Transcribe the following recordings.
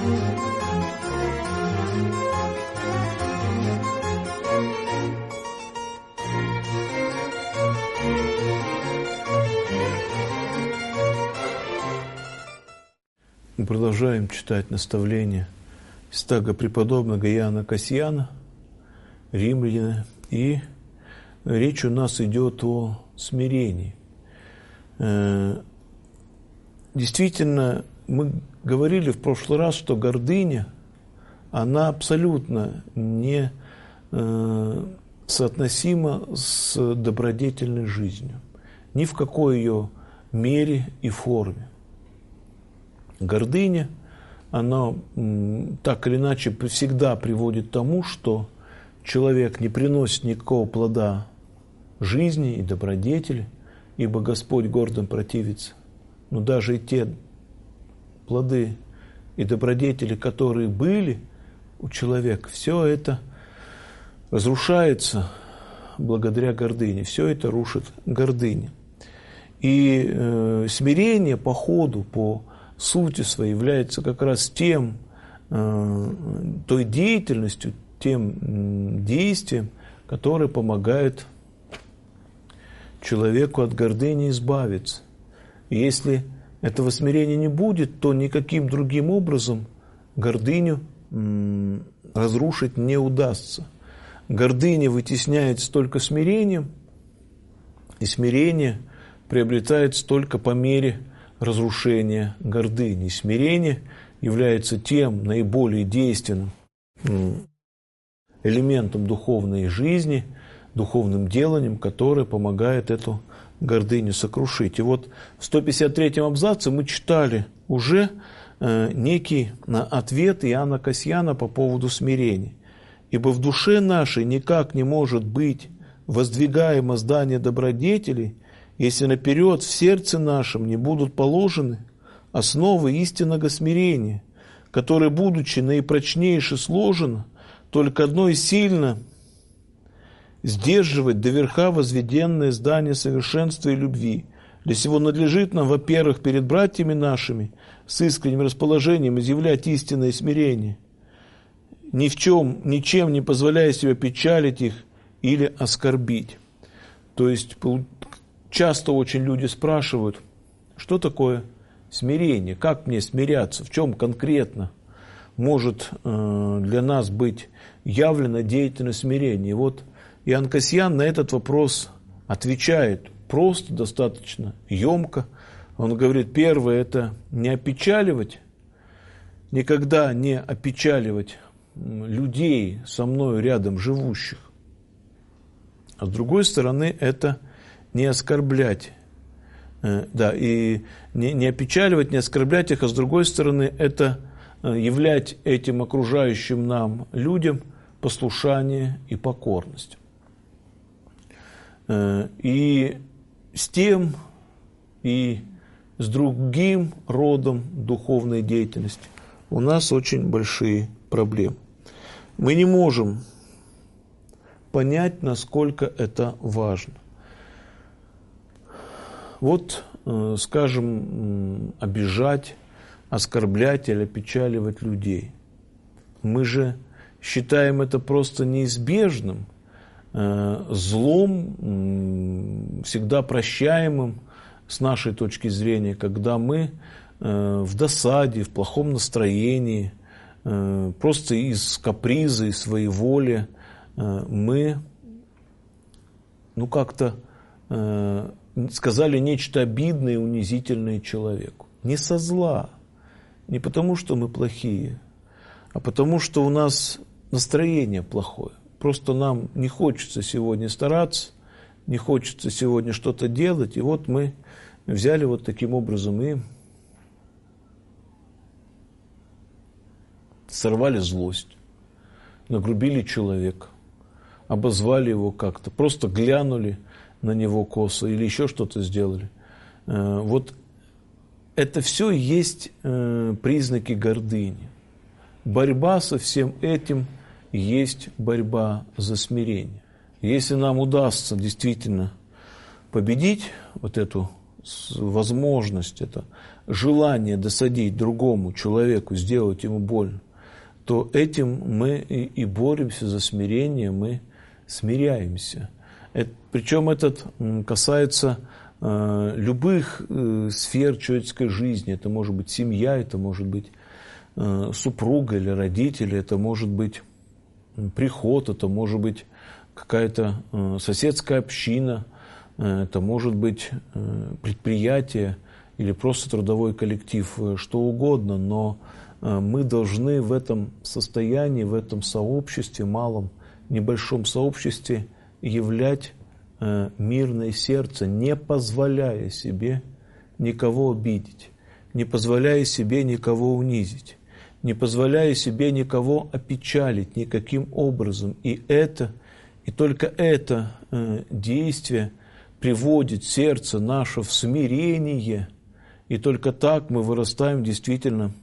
Мы продолжаем читать наставления святаго преподобного Иоанна Кассияна, римляна, и речь у нас идет о смирении. Действительно, мы говорили в прошлый раз, что гордыня, она абсолютно не соотносима с добродетельной жизнью, ни в какой ее мере и форме. Гордыня, она так или иначе всегда приводит к тому, что человек не приносит никакого плода жизни и добродетели, ибо Господь гордым противится. Но даже и те плоды и добродетели, которые были у человека, все это разрушается благодаря гордыне, все это рушит гордыня. И смирение по ходу, по сути своей является как раз тем, той деятельностью, тем действием, которое помогает человеку от гордыни избавиться. И если этого смирения не будет, то никаким другим образом гордыню разрушить не удастся. Гордыня вытесняется только смирением, и смирение приобретается только по мере разрушения гордыни. Смирение является тем наиболее действенным элементом духовной жизни, духовным деланием, которое помогает эту гордыню сокрушить. И вот в 153-м абзаце мы читали уже некий ответ Иоанна Кассияна по поводу смирения. «Ибо в душе нашей никак не может быть воздвигаемо здание добродетелей, если наперед в сердце нашем не будут положены основы истинного смирения, которое, будучи наипрочнейше сложено, только одно сильно сдерживать до верха возведенное здание совершенства и любви. Для сего надлежит нам, во-первых, перед братьями нашими с искренним расположением изъявлять истинное смирение, ни в чем, ничем не позволяя себе печалить их или оскорбить». То есть часто очень люди спрашивают, что такое смирение, как мне смиряться, в чем конкретно может для нас быть явлено деятельность смирения. И вот Иоанн Кассиян на этот вопрос отвечает просто, достаточно емко. Он говорит, первое – это не опечаливать, никогда не опечаливать людей, со мною рядом живущих. А с другой стороны, это не оскорблять, и не опечаливать, не оскорблять их, а с другой стороны, это являть этим окружающим нам людям послушание и покорность. И с тем, и с другим родом духовной деятельности у нас очень большие проблемы. Мы не можем понять, насколько это важно. Вот, скажем, обижать, оскорблять или опечаливать людей. Мы же считаем это просто неизбежным, злом, всегда прощаемым с нашей точки зрения, когда мы в досаде, в плохом настроении, просто из каприза, из своей воли мы как-то сказали нечто обидное и унизительное человеку. Не со зла, не потому, что мы плохие, а потому, что у нас настроение плохое. Просто нам не хочется сегодня стараться, не хочется сегодня что-то делать, и вот мы взяли вот таким образом и сорвали злость, нагрубили человека, обозвали его как-то, просто глянули на него косо или еще что-то сделали. Вот это все есть признаки гордыни. Борьба со всем этим есть борьба за смирение. Если нам удастся действительно победить вот эту возможность, это желание досадить другому человеку, сделать ему больно, то этим мы и боремся за смирение, мы смиряемся. Причем это касается любых сфер человеческой жизни. Это может быть семья, это может быть супруга или родители, это может быть приход, это может быть какая-то соседская община, это может быть предприятие или просто трудовой коллектив, что угодно, но мы должны в этом состоянии, в этом сообществе, малом, небольшом сообществе являть мирное сердце, не позволяя себе никого обидеть, не позволяя себе никого унизить, не позволяя себе никого опечалить никаким образом. И только это действие приводит сердце наше в смирение, и только так мы вырастаем действительно,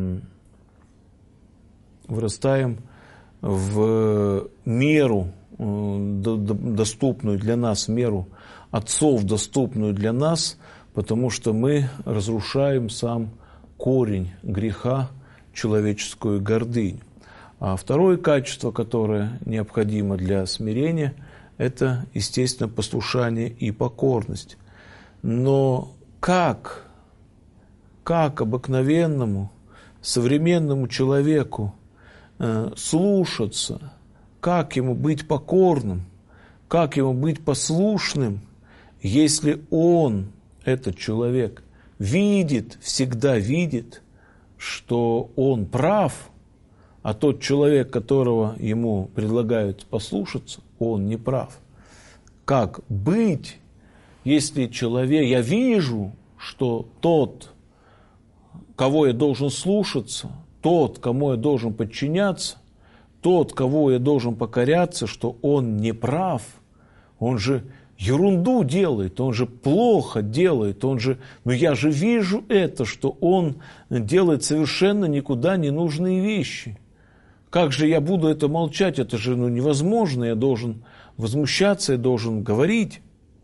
вырастаем в меру, доступную для нас, меру отцов, доступную для нас, потому что мы разрушаем сам корень греха, человеческую гордыню. А второе качество, которое необходимо для смирения, это, естественно, послушание и покорность. Но как обыкновенному, современному человеку слушаться, как ему быть покорным, как ему быть послушным, если он, этот человек, всегда видит, что он прав, а тот человек, которого ему предлагают послушаться, он не прав. Как быть, если я вижу, что тот, кого я должен слушаться, тот, кому я должен подчиняться, тот, кого я должен покоряться, что он не прав, он же ерунду делает, он же плохо делает, но я же вижу что он делает совершенно никуда не нужные вещи. Как же я буду это молчать? Это же невозможно, я должен возмущаться, я должен говорить.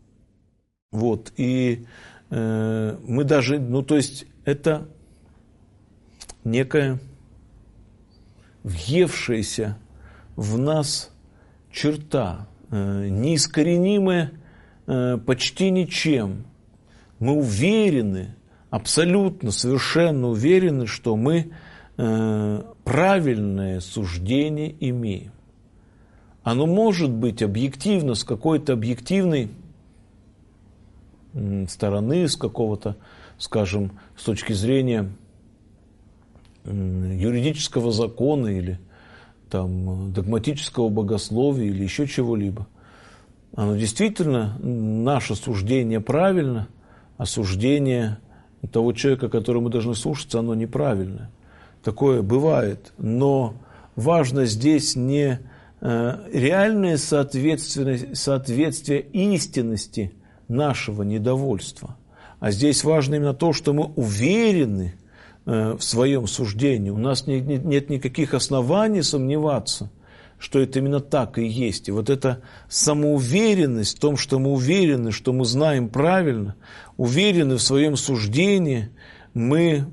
И мы даже, это некая въевшаяся в нас черта, неискоренимая почти ничем. Мы уверены, абсолютно, совершенно уверены, что мы правильное суждение имеем. Оно может быть объективно, с какой-то объективной стороны, с какого-то, скажем, с точки зрения юридического закона или догматического богословия или еще чего-либо. Оно действительно, наше суждение правильно, а суждение того человека, которому мы должны слушаться, оно неправильное. Такое бывает. Но важно здесь не реальное соответствие истинности нашего недовольства, а здесь важно именно то, что мы уверены в своем суждении. У нас нет никаких оснований сомневаться, что это именно так и есть. И эта самоуверенность в том, что мы уверены, что мы знаем правильно, уверены в своем суждении, мы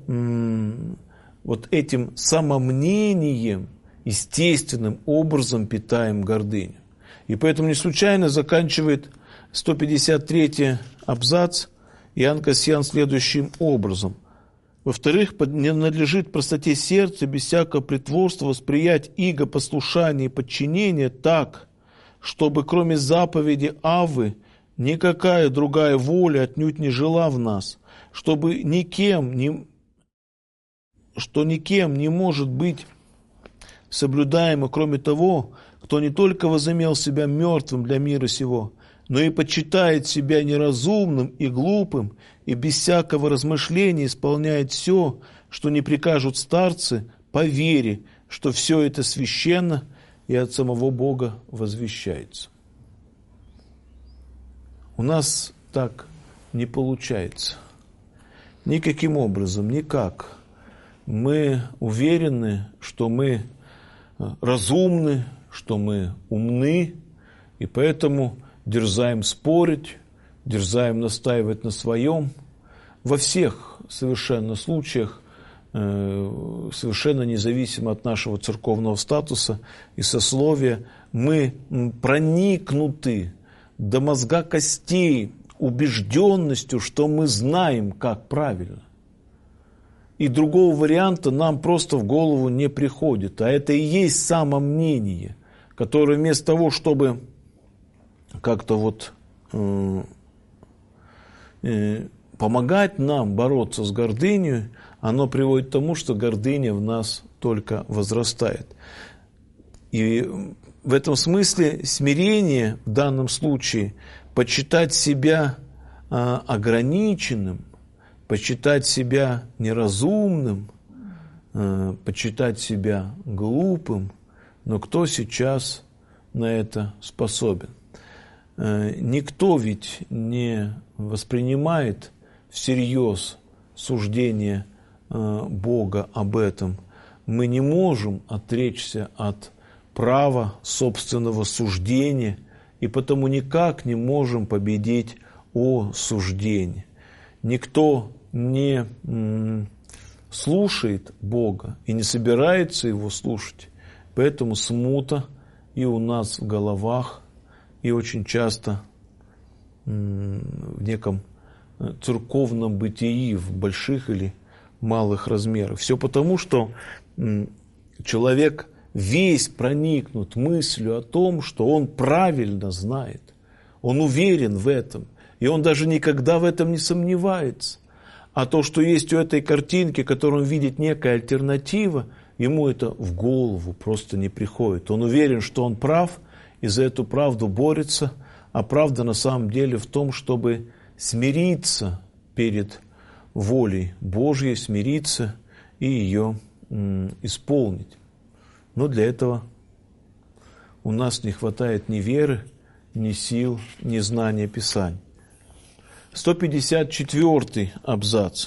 этим самомнением естественным образом питаем гордыню. И поэтому не случайно заканчивает 153-й абзац Иоанн Кассиан следующим образом. Во-вторых, не надлежит простоте сердца без всякого притворства восприять иго послушания и подчинения так, чтобы кроме заповеди Аввы никакая другая воля отнюдь не жила в нас, что никем не может быть соблюдаемо, кроме того, кто не только возымел себя мертвым для мира сего, но и почитает себя неразумным и глупым, и без всякого размышления исполняет все, что не прикажут старцы, по вере, что все это священно и от самого Бога возвещается. У нас так не получается. Никаким образом, никак. Мы уверены, что мы разумны, что мы умны, и поэтому дерзаем спорить, дерзаем настаивать на своем. Во всех совершенно случаях, совершенно независимо от нашего церковного статуса и сословия, мы проникнуты до мозга костей убежденностью, что мы знаем, как правильно. И другого варианта нам просто в голову не приходит. А это и есть самомнение, которое вместо того, чтобы как-то помогать нам бороться с гордыней, оно приводит к тому, что гордыня в нас только возрастает. И в этом смысле смирение в данном случае почитать себя ограниченным, почитать себя неразумным, почитать себя глупым, но кто сейчас на это способен? Никто ведь не воспринимает всерьез суждение Бога об этом. Мы не можем отречься от права собственного суждения, и потому никак не можем победить осуждение. Никто не слушает Бога и не собирается Его слушать, поэтому смута и у нас в головах, и очень часто в неком церковном бытии, в больших или малых размерах. Все потому, что человек весь проникнут мыслью о том, что он правильно знает, он уверен в этом, и он даже никогда в этом не сомневается. А то, что есть у этой картинки, которую он видит некая альтернатива, ему это в голову просто не приходит. Он уверен, что он прав, и за эту правду борется, а правда на самом деле в том, чтобы смириться перед волей Божьей, смириться и ее исполнить. Но для этого у нас не хватает ни веры, ни сил, ни знания Писания. 154 абзац.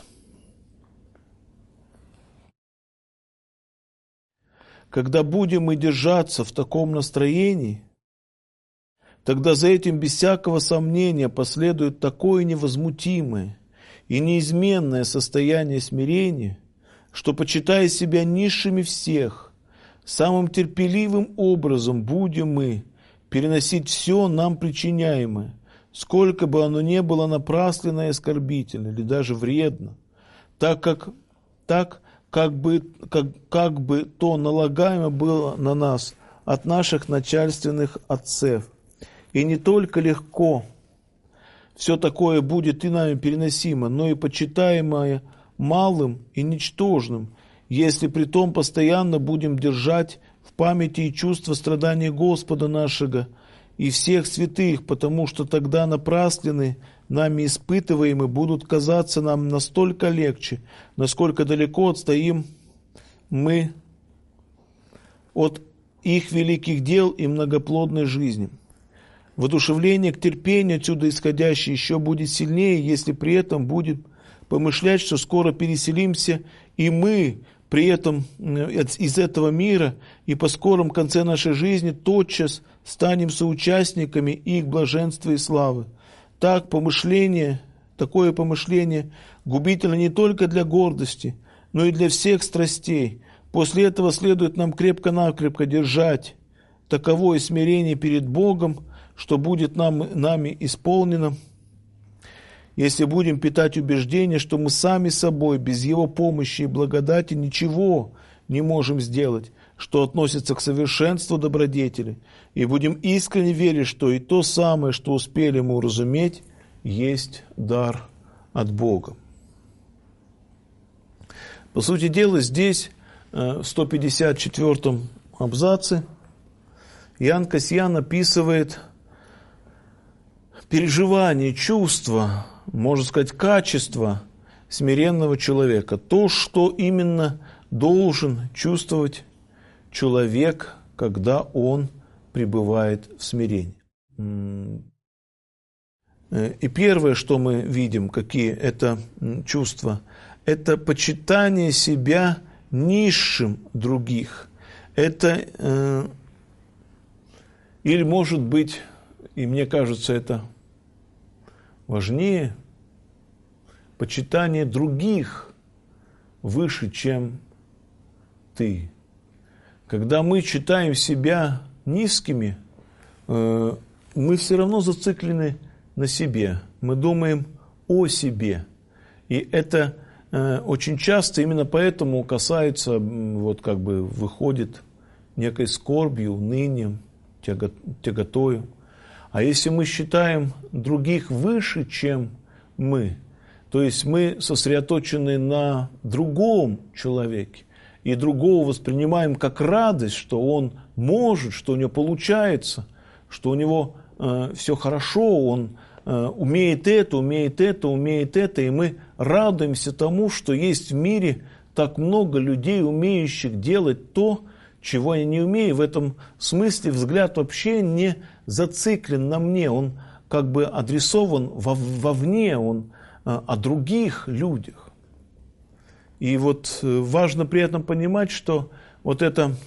Когда будем мы держаться в таком настроении, тогда за этим без всякого сомнения последует такое невозмутимое и неизменное состояние смирения, что, почитая себя низшими всех, самым терпеливым образом будем мы переносить все нам причиняемое, сколько бы оно ни было напрасленно и оскорбительно, или даже вредно, как бы то налагаемо было на нас от наших начальственных отцев. И не только легко все такое будет и нами переносимо, но и почитаемое малым и ничтожным, если при том постоянно будем держать в памяти и чувство страдания Господа нашего и всех святых, потому что тогда напрасленные нами испытываемые будут казаться нам настолько легче, насколько далеко отстоим мы от их великих дел и многоплодной жизни. Воодушевление к терпению, отсюда исходящее, еще будет сильнее, если при этом будет помышлять, что скоро переселимся и мы при этом из этого мира, и по скором конце нашей жизни тотчас станем соучастниками их блаженства и славы. Такое помышление губительно не только для гордости, но и для всех страстей. После этого следует нам крепко-накрепко держать таковое смирение перед Богом, что будет нами исполнено, если будем питать убеждение, что мы сами собой, без Его помощи и благодати, ничего не можем сделать, что относится к совершенству добродетели, и будем искренне верить, что и то самое, что успели мы уразуметь, есть дар от Бога. По сути дела, здесь, в 154 абзаце, Иоанн Кассиан описывает переживание, чувство, можно сказать, качество смиренного человека. То, что именно должен чувствовать человек, когда он пребывает в смирении. И первое, что мы видим, какие это чувства, это почитание себя низшим других. Это, или может быть, и мне кажется, это важнее почитание других выше, чем ты. Когда мы считаем себя низкими, мы все равно зациклены на себе. Мы думаем о себе. И это очень часто именно поэтому касается, вот как бы выходит некой скорбью, унынием, тяготою. А если мы считаем других выше, чем мы, то есть мы сосредоточены на другом человеке, и другого воспринимаем как радость, что он может, что у него получается, что у него все хорошо, он умеет это, и мы радуемся тому, что есть в мире так много людей, умеющих делать то, чего я не умею. В этом смысле взгляд вообще не зациклен на мне, он как бы адресован вовне, он о других людях. И вот важно при этом понимать, что вот это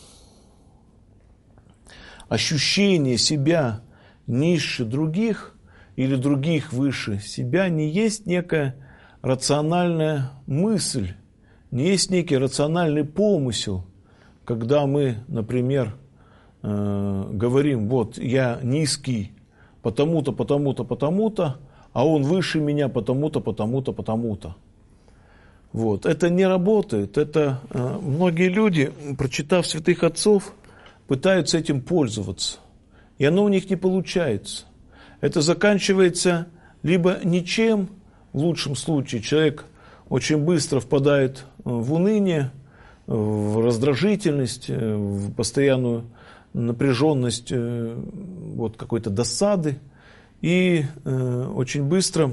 ощущение себя ниже других или других выше себя не есть некая рациональная мысль, не есть некий рациональный помысел, когда мы, например, говорим, вот я низкий потому-то, потому-то, потому-то, а он выше меня потому-то, потому-то, потому-то. Вот. Это не работает. Это многие люди, прочитав святых отцов, пытаются этим пользоваться. И оно у них не получается. Это заканчивается либо ничем, в лучшем случае человек очень быстро впадает в уныние, в раздражительность, в постоянную напряженность вот какой-то досады. И очень быстро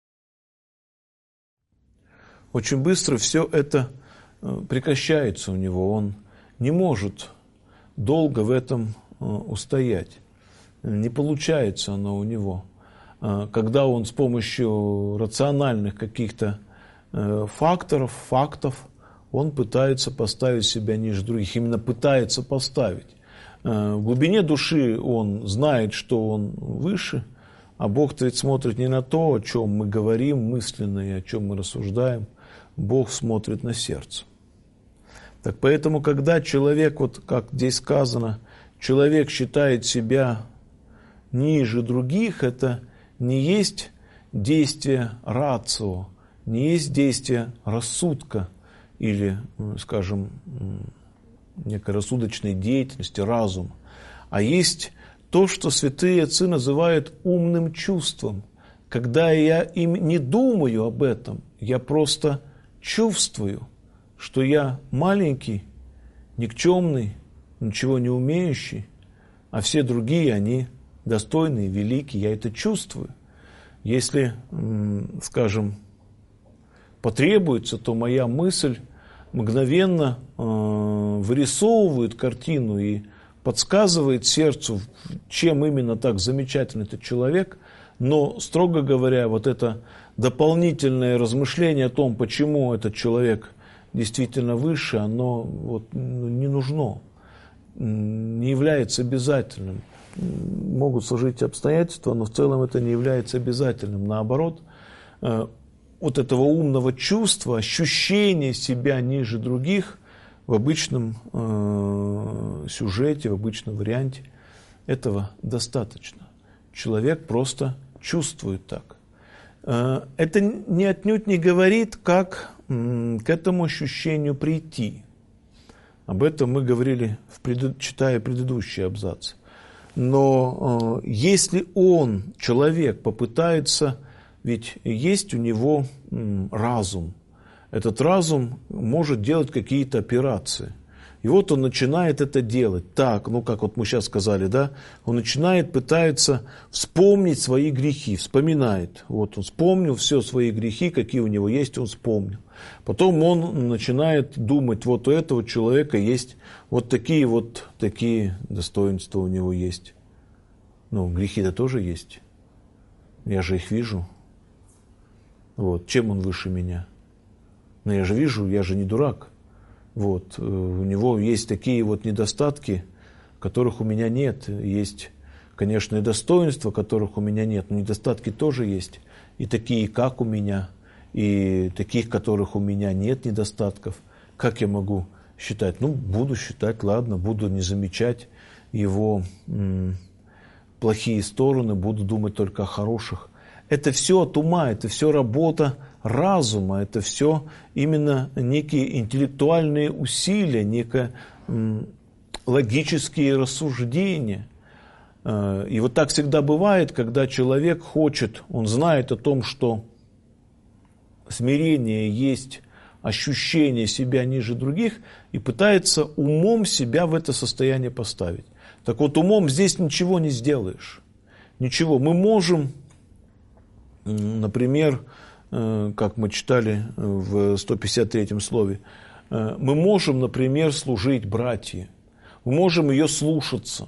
все это прекращается у него. Он не может долго в этом устоять. Не получается оно у него. Когда он с помощью рациональных каких-то фактов, он пытается поставить себя ниже других. Именно пытается поставить. В глубине души он знает, что он выше, а Бог-то ведь смотрит не на то, о чем мы говорим мысленно и о чем мы рассуждаем. Бог смотрит на сердце. Так поэтому, когда человек, вот как здесь сказано, человек считает себя ниже других, это не есть действие рацио, не есть действие рассудка или, скажем, некой рассудочной деятельности, разума, а есть то, что святые отцы называют умным чувством. Когда я им не думаю об этом, я просто чувствую, что я маленький, никчемный, ничего не умеющий, а все другие, они достойные, великие, я это чувствую. Если, скажем, потребуется, то моя мысль мгновенно вырисовывает картину и подсказывает сердцу, чем именно так замечательный этот человек, но, строго говоря, вот это дополнительное размышление о том, почему этот человек действительно выше, оно вот не нужно, не является обязательным. Могут сложить обстоятельства, но в целом это не является обязательным. Наоборот, вот этого умного чувства, ощущения себя ниже других в обычном сюжете, в обычном варианте, этого достаточно. Человек просто чувствует так. Это отнюдь не говорит, как к этому ощущению прийти. Об этом мы говорили, читая предыдущий абзац. Но если человек, попытается, ведь есть у него разум, этот разум может делать какие-то операции. И вот он начинает это делать. Так, как вот мы сейчас сказали, да, он пытается вспомнить свои грехи, вспоминает. Вот он вспомнил все свои грехи, какие у него есть, он вспомнил. Потом он начинает думать, вот у этого человека есть вот такие достоинства у него есть. Грехи-то тоже есть. Я же их вижу. Вот, чем он выше меня? Я же вижу, я же не дурак. Вот, у него есть такие вот недостатки, которых у меня нет. Есть конечно, и достоинства, которых у меня нет, но недостатки тоже есть. И такие, как у меня, и таких, которых у меня нет недостатков. Как я могу считать? Ну, буду считать, ладно, буду не замечать его плохие стороны, буду думать только о хороших. Это все от ума, это все работа разума, это все именно некие интеллектуальные усилия, некие логические рассуждения. И вот так всегда бывает, когда человек хочет, он знает о том, что смирение есть ощущение себя ниже других, и пытается умом себя в это состояние поставить. Так вот, умом здесь ничего не сделаешь. Ничего. Мы можем, например, как мы читали в 153-м слове, мы можем, например, служить братье. Мы можем ее слушаться.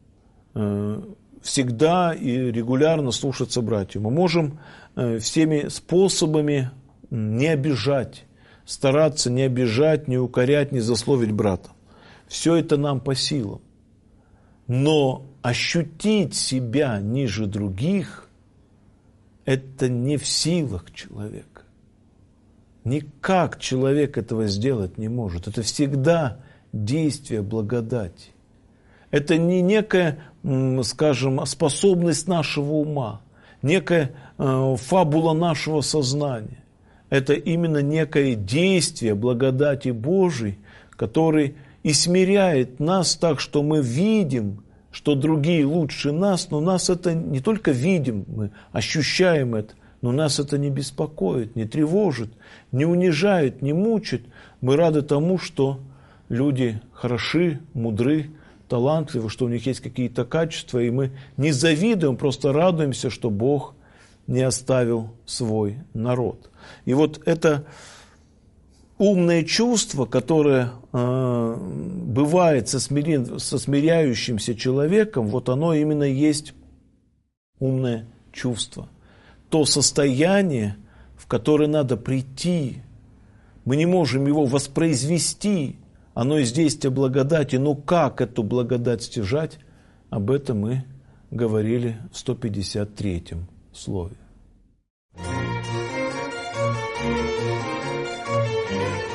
Всегда и регулярно слушаться братью. Мы можем всеми способами не обижать, стараться не обижать, не укорять, не злословить брата. Все это нам по силам. Но ощутить себя ниже других – это не в силах человека. Никак человек этого сделать не может. Это всегда действие благодати. Это не некая, скажем, способность нашего ума, некая фабула нашего сознания. Это именно некое действие благодати Божией, который и смиряет нас так, что мы видим, что другие лучше нас, но нас это не только видим, мы ощущаем это, но нас это не беспокоит, не тревожит, не унижает, не мучит. Мы рады тому, что люди хороши, мудры, талантливы, что у них есть какие-то качества, и мы не завидуем, просто радуемся, что Бог не оставил свой народ. И вот это умное чувство, которое бывает со смиряющимся человеком, вот оно именно есть умное чувство. То состояние, в которое надо прийти. Мы не можем его воспроизвести. Оно есть действие благодати. Но как эту благодать стяжать, об этом мы говорили в 153-м слове.